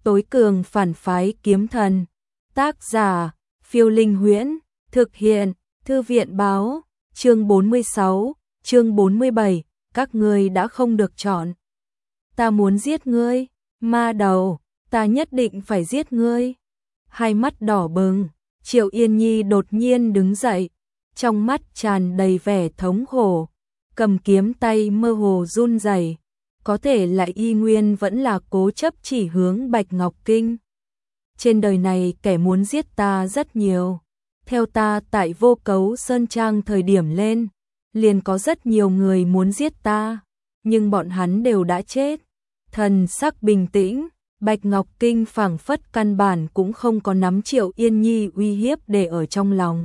tối cường phản phái kiếm thần. Tác giả, Phiêu Linh Huyễn, thực hiện, Thư viện báo, chương 46, chương 47, các ngươi đã không được chọn. Ta muốn giết ngươi, ma đầu, ta nhất định phải giết ngươi. Hai mắt đỏ bừng, Triệu Yên Nhi đột nhiên đứng dậy, trong mắt tràn đầy vẻ thống khổ, cầm kiếm tay mơ hồ run rẩy. Có thể lại y nguyên vẫn là cố chấp chỉ hướng Bạch Ngọc Kinh. Trên đời này kẻ muốn giết ta rất nhiều. Theo ta tại Vô Cấu Sơn Trang thời điểm lên, liền có rất nhiều người muốn giết ta, nhưng bọn hắn đều đã chết. Thần sắc bình tĩnh, Bạch Ngọc Kinh phảng phất căn bản cũng không có nắm Triệu Yên Nhi uy hiếp để ở trong lòng.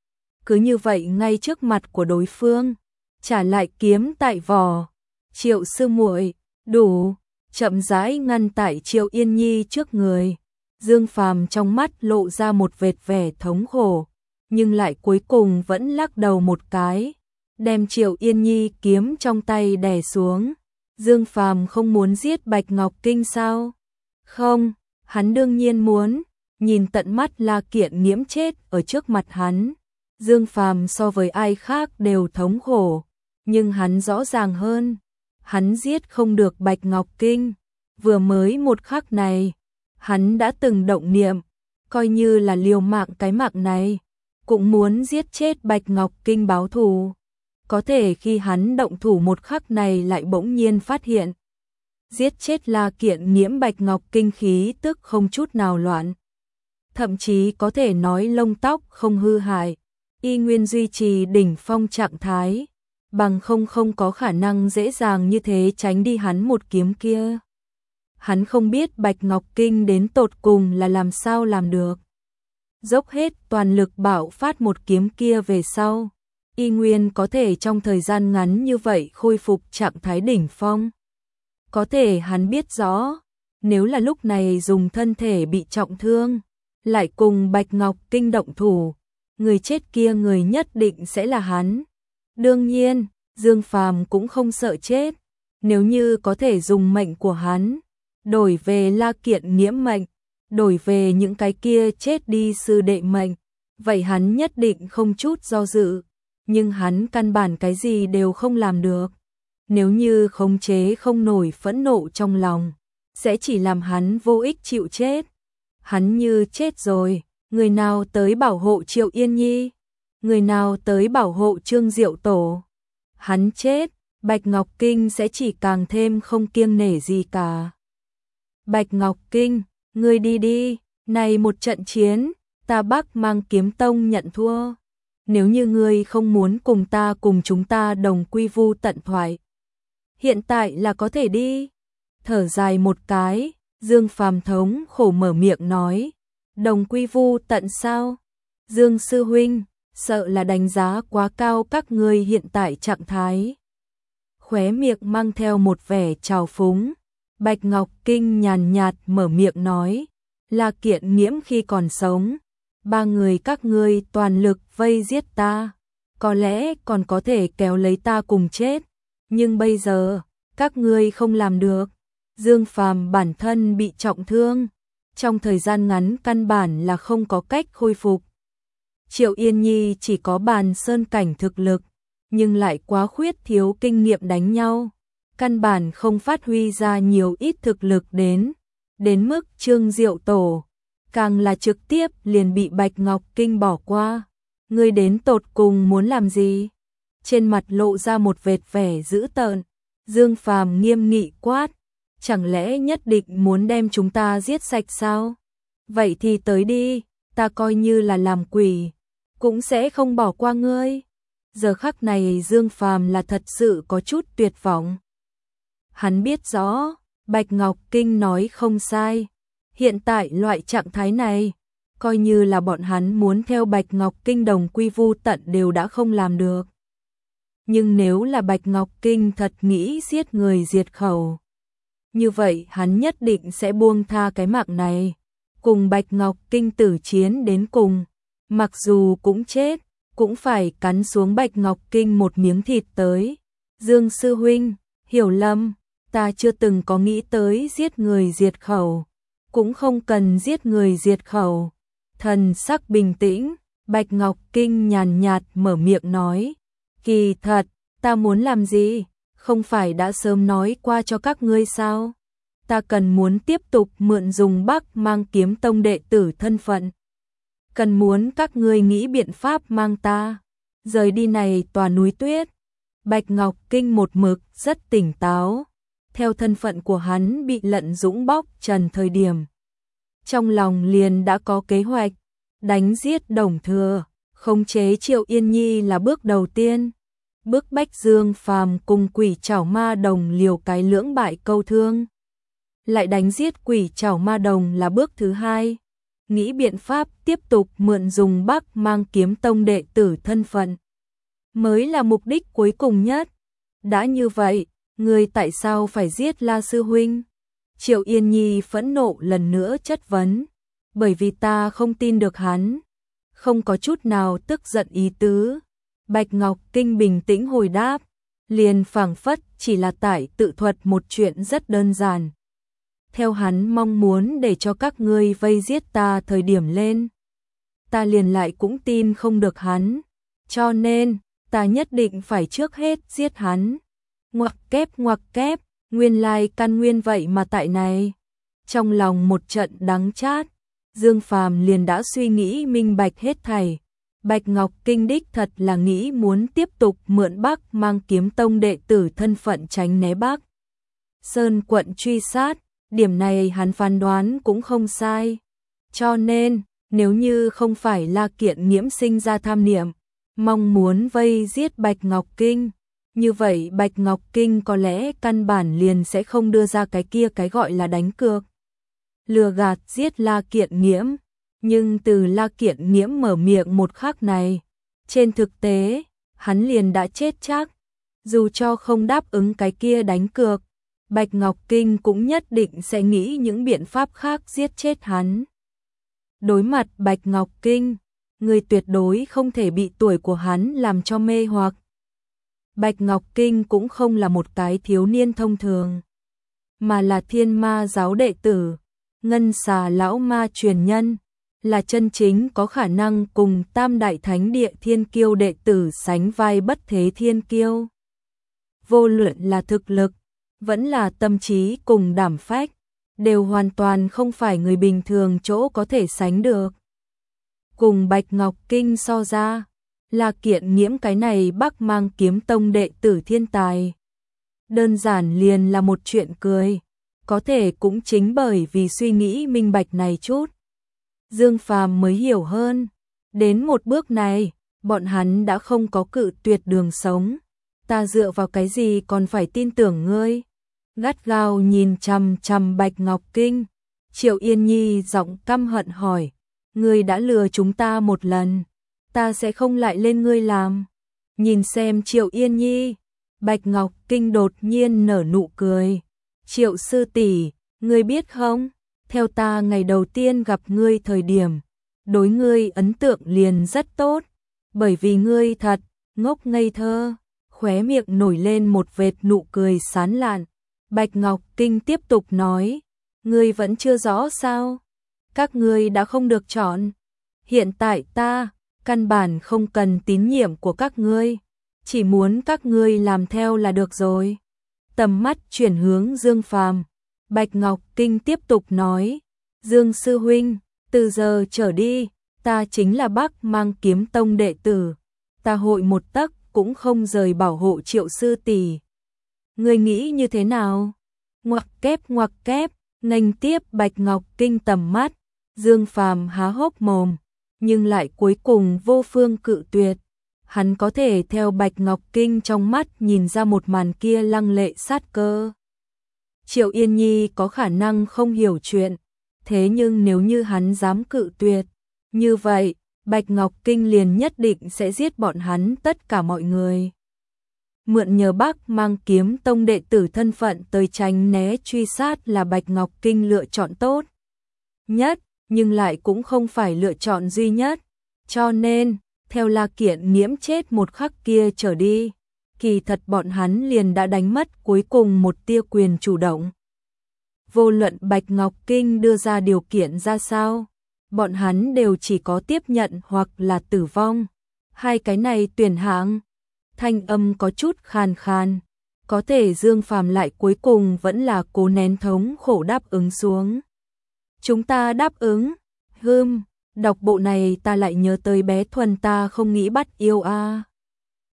Cứ như vậy ngay trước mặt của đối phương, trả lại kiếm tại vỏ. Triệu sư muội, đủ, chậm rãi ngăn tại Triệu Yên Nhi trước người. Dương Phàm trong mắt lộ ra một vệt vẻ thống khổ, nhưng lại cuối cùng vẫn lắc đầu một cái, đem Triệu Yên Nhi kiếm trong tay đè xuống. Dương Phàm không muốn giết Bạch Ngọc Kinh sao? Không, hắn đương nhiên muốn, nhìn tận mắt La Kiện Nghiễm chết ở trước mặt hắn. Dương Phàm so với ai khác đều thống khổ, nhưng hắn rõ ràng hơn, hắn giết không được Bạch Ngọc Kinh. Vừa mới một khắc này, hắn đã từng động niệm, coi như là liều mạng cái mạng này, cũng muốn giết chết Bạch Ngọc Kinh báo thù. Có thể khi hắn động thủ một khắc này lại bỗng nhiên phát hiện, giết chết La Kiện Nghiễm Bạch Ngọc Kinh khí tức không chút nào loạn. Thậm chí có thể nói lông tóc không hư hại, y nguyên duy trì đỉnh phong trạng thái, bằng không có khả năng dễ dàng như thế tránh đi hắn một kiếm kia. Hắn không biết Bạch Ngọc Kinh đến tột cùng là làm sao làm được. Dốc hết toàn lực bạo phát một kiếm kia về sau, y nguyên có thể trong thời gian ngắn như vậy khôi phục trạng thái đỉnh phong. Có thể hắn biết rõ, nếu là lúc này dùng thân thể bị trọng thương, lại cùng Bạch Ngọc Kinh động thủ, người chết kia người nhất định sẽ là hắn. Đương nhiên, Dương Phàm cũng không sợ chết, nếu như có thể dùng mệnh của hắn đổi về La Kiện Nghiễm mệnh, đổi về những cái kia chết đi sư đệ mệnh, vậy hắn nhất định không chút do dự, nhưng hắn căn bản cái gì đều không làm được. Nếu như khống chế không nổi phẫn nộ trong lòng, sẽ chỉ làm hắn vô ích chịu chết. Hắn như chết rồi, người nào tới bảo hộ Triệu Yên Nhi? Người nào tới bảo hộ Trương Diệu Tổ? Hắn chết, Bạch Ngọc Kinh sẽ chỉ càng thêm không kiêng nể gì cả. Bạch Ngọc Kinh, ngươi đi đi, này một trận chiến, ta Bắc Mang Kiếm Tông nhận thua. Nếu như ngươi không muốn cùng ta cùng chúng ta đồng quy vu tận thoại, hiện tại là có thể đi. Thở dài một cái, Dương Phàm thống khổ mở miệng nói, đồng quy vu tận sao? Dương sư huynh, sợ là đánh giá quá cao các ngươi hiện tại trạng thái. Khóe miệng mang theo một vẻ trào phúng, Bạch Ngọc Kinh nhàn nhạt mở miệng nói, La Kiện Nghiễm khi còn sống, ba người các ngươi toàn lực vây giết ta, có lẽ còn có thể kéo lấy ta cùng chết, nhưng bây giờ, các ngươi không làm được. Dương Phàm bản thân bị trọng thương, trong thời gian ngắn căn bản là không có cách khôi phục. Triệu Yên Nhi chỉ có bàn sơn cảnh thực lực, nhưng lại quá khuyết thiếu kinh nghiệm đánh nhau, căn bản không phát huy ra nhiều ít thực lực đến mức Trương Diệu Tổ, càng là trực tiếp liền bị Bạch Ngọc Kinh bỏ qua. Ngươi đến tột cùng muốn làm gì? Trên mặt lộ ra một vệt vẻ dữ tợn, Dương Phàm nghiêm nghị quát, chẳng lẽ nhất định muốn đem chúng ta giết sạch sao? Vậy thì tới đi, ta coi như là làm quỷ, cũng sẽ không bỏ qua ngươi. Giờ khắc này Dương Phàm là thật sự có chút tuyệt vọng. Hắn biết rõ, Bạch Ngọc Kinh nói không sai. Hiện tại loại trạng thái này, coi như là bọn hắn muốn theo Bạch Ngọc Kinh đồng quy vu tận đều đã không làm được. Nhưng nếu là Bạch Ngọc Kinh thật nghĩ giết người diệt khẩu, như vậy hắn nhất định sẽ buông tha cái mạng này, cùng Bạch Ngọc Kinh tử chiến đến cùng, mặc dù cũng chết, cũng phải cắn xuống Bạch Ngọc Kinh một miếng thịt tới. Dương sư huynh, hiểu lầm, ta chưa từng có nghĩ tới giết người diệt khẩu, cũng không cần giết người diệt khẩu. Thần sắc bình tĩnh, Bạch Ngọc Kinh nhàn nhạt mở miệng nói, kỳ thật, ta muốn làm gì, không phải đã sớm nói qua cho các ngươi sao? Ta cần muốn tiếp tục mượn dùng Bắc Mang Kiếm Tông đệ tử thân phận. Cần muốn các ngươi nghĩ biện pháp mang ta rời đi này tòa núi tuyết. Bạch Ngọc Kinh một mực rất tỉnh táo, theo thân phận của hắn bị Lận Dũng bóc trần thời điểm. Trong lòng liền đã có kế hoạch, đánh giết Đồng Thừa, khống chế Triệu Yên Nhi là bước đầu tiên. Bức bách Dương Phàm cùng Quỷ Trảo Ma Đồng liều cái lưỡng bại câu thương. Lại đánh giết Quỷ Trảo Ma Đồng là bước thứ hai. Nghĩ biện pháp tiếp tục mượn dùng Bắc Mang Kiếm Tông đệ tử thân phận mới là mục đích cuối cùng nhất. Đã như vậy, ngươi tại sao phải giết La sư huynh? Triệu Yên Nhi phẫn nộ lần nữa chất vấn, bởi vì ta không tin được hắn. Không có chút nào tức giận ý tứ. Bạch Ngọc Kinh bình tĩnh hồi đáp, liền phảng phất chỉ là tại tự thuật một chuyện rất đơn giản. Theo hắn mong muốn để cho các ngươi vây giết ta thời điểm lên, ta liền lại cũng tin không được hắn, cho nên ta nhất định phải trước hết giết hắn. Ngoặc kép, nguyên lai căn nguyên vậy mà tại này. Trong lòng một trận đắng chát, Dương Phàm liền đã suy nghĩ minh bạch hết thảy. Bạch Ngọc Kinh đích thật là nghĩ muốn tiếp tục mượn Bắc Mang Kiếm Tông đệ tử thân phận tránh né Bắc Sơn quận truy sát, điểm này hắn phán đoán cũng không sai. Cho nên, nếu như không phải La Kiện Nghiễm sinh ra tham niệm, mong muốn vây giết Bạch Ngọc Kinh, như vậy Bạch Ngọc Kinh có lẽ căn bản liền sẽ không đưa ra cái kia cái gọi là đánh cược. Lừa gạt giết La Kiện Nghiễm, nhưng từ La Kiện Nghiễm mở miệng một khắc này, trên thực tế, hắn liền đã chết chắc. Dù cho không đáp ứng cái kia đánh cược, Bạch Ngọc Kinh cũng nhất định sẽ nghĩ những biện pháp khác giết chết hắn. Đối mặt Bạch Ngọc Kinh, người tuyệt đối không thể bị tuổi của hắn làm cho mê hoặc. Bạch Ngọc Kinh cũng không là một cái thiếu niên thông thường, mà là Thiên Ma giáo đệ tử, Ngân Xà lão ma truyền nhân, là chân chính có khả năng cùng Tam Đại Thánh Địa thiên kiêu đệ tử sánh vai bất thế thiên kiêu. Vô luận là thực lực, vẫn là tâm trí cùng đảm phách, đều hoàn toàn không phải người bình thường chỗ có thể sánh được. Cùng Bạch Ngọc Kinh so ra, La Kiện Nghiễm cái này Bắc Mang Kiếm Tông đệ tử thiên tài, đơn giản liền là một chuyện cười. Có thể cũng chính bởi vì suy nghĩ minh bạch này chút, Dương Phàm mới hiểu hơn. Đến một bước này, bọn hắn đã không có cự tuyệt đường sống. Ta dựa vào cái gì còn phải tin tưởng ngươi? Gắt gao nhìn chằm chằm Bạch Ngọc Kinh, Triệu Yên Nhi giọng căm hận hỏi, ngươi đã lừa chúng ta một lần, ta sẽ không lại lên ngươi làm. Nhìn xem Triệu Yên Nhi, Bạch Ngọc Kinh đột nhiên nở nụ cười. Triệu sư tỷ, ngươi biết không, theo ta ngày đầu tiên gặp ngươi thời điểm, đối ngươi ấn tượng liền rất tốt, bởi vì ngươi thật ngốc ngây thơ. Khóe miệng nổi lên một vệt nụ cười sán lạn. Bạch Ngọc Kinh tiếp tục nói, ngươi vẫn chưa rõ sao? Các ngươi đã không được chọn. Hiện tại ta căn bản không cần tín nhiệm của các ngươi, chỉ muốn các ngươi làm theo là được rồi. Tầm mắt chuyển hướng Dương Phàm, Bạch Ngọc Kinh tiếp tục nói, Dương sư huynh, từ giờ trở đi, ta chính là Bắc Mang Kiếm Tông đệ tử, ta hội một tấc cũng không rời bảo hộ Triệu sư tỷ. Ngươi nghĩ như thế nào? Ngoặc kép, nghênh tiếp Bạch Ngọc Kinh tầm mắt, Dương Phàm há hốc mồm, nhưng lại cuối cùng vô phương cự tuyệt. Hắn có thể theo Bạch Ngọc Kinh trong mắt nhìn ra một màn kia lăng lệ sát cơ. Triệu Yên Nhi có khả năng không hiểu chuyện, thế nhưng nếu như hắn dám cự tuyệt, như vậy, Bạch Ngọc Kinh liền nhất định sẽ giết bọn hắn tất cả mọi người. Mượn nhờ Bắc Mang Kiếm Tông đệ tử thân phận tới tránh né truy sát là Bạch Ngọc Kinh lựa chọn tốt nhất, nhưng lại cũng không phải lựa chọn duy nhất. Cho nên, theo La Kiện Nghiễm chết một khắc kia trở đi, kỳ thật bọn hắn liền đã đánh mất cuối cùng một tia quyền chủ động. Vô luận Bạch Ngọc Kinh đưa ra điều kiện ra sao, bọn hắn đều chỉ có tiếp nhận hoặc là tử vong. Hai cái này tuyển hạng. Thanh âm có chút khàn khàn, có thể Dương Phàm lại cuối cùng vẫn là cố nén thống khổ đáp ứng xuống. Chúng ta đáp ứng. Đọc bộ này ta lại nhớ tới bé Thuần ta không nghĩ bắt yêu a.